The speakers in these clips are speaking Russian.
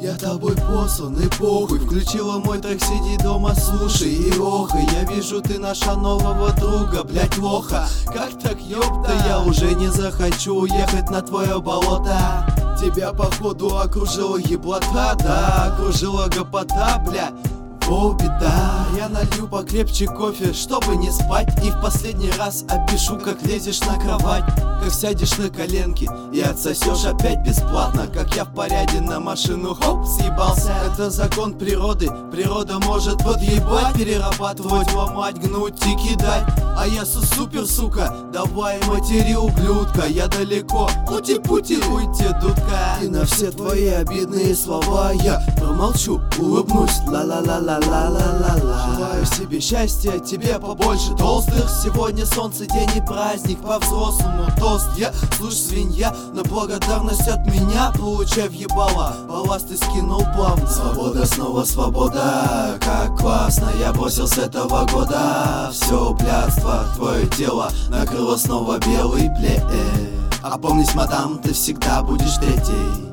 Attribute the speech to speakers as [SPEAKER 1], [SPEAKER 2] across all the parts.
[SPEAKER 1] Я тобой послан и похуй. Включила мой трек, сиди дома, слушай и охай. Я вижу, ты наша нового друга, блять, лоха. Как так, ёпта, я уже не захочу уехать на твое болото. Тебя походу окружила еблота, да, окружила гопота, бля. О, беда, я налью покрепче кофе, чтобы не спать. И в последний раз опишу, как лезешь на кровать, как сядешь на коленки и отсосешь опять бесплатно. Как я в поряде на машину, хоп, съебался. Это закон природы, природа может подъебать, перерабатывать, ломать, гнуть и кидать. А я супер, сука, давай матери ублюдка. Я далеко, пути-пути, уйти, дудка. И на все твои обидные слова я промолчу, улыбнусь, ла-ла-ла-ла. Желаю себе счастья, тебе побольше толстых. Сегодня солнце, день и праздник, по-взрослому тост. Я, слушай, свинья, на благодарность от меня получай въебало, балласт и скинул плавно. Свобода, снова свобода, как классно, я бросил с этого года. Все блядство, твое тело накрыло снова белый плед. Опомнись, мадам, ты всегда будешь третий.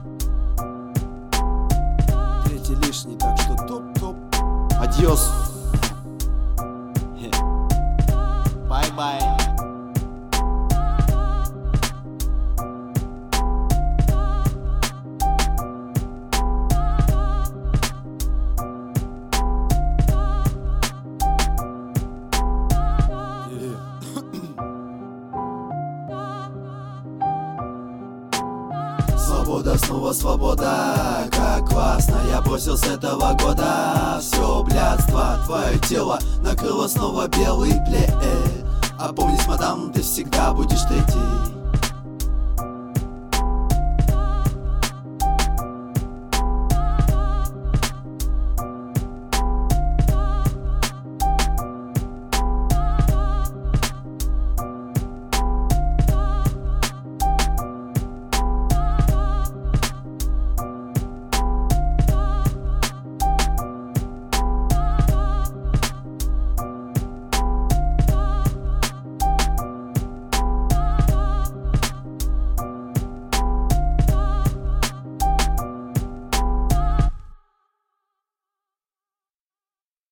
[SPEAKER 1] Третий лишний, так что топ-топ. Адьос. Бай-бай. Свобода, снова свобода, как классно, я бросил с этого года. Все блядство, твое тело накрыло снова белый плед. Опомнись, мадам, ты всегда будешь третий.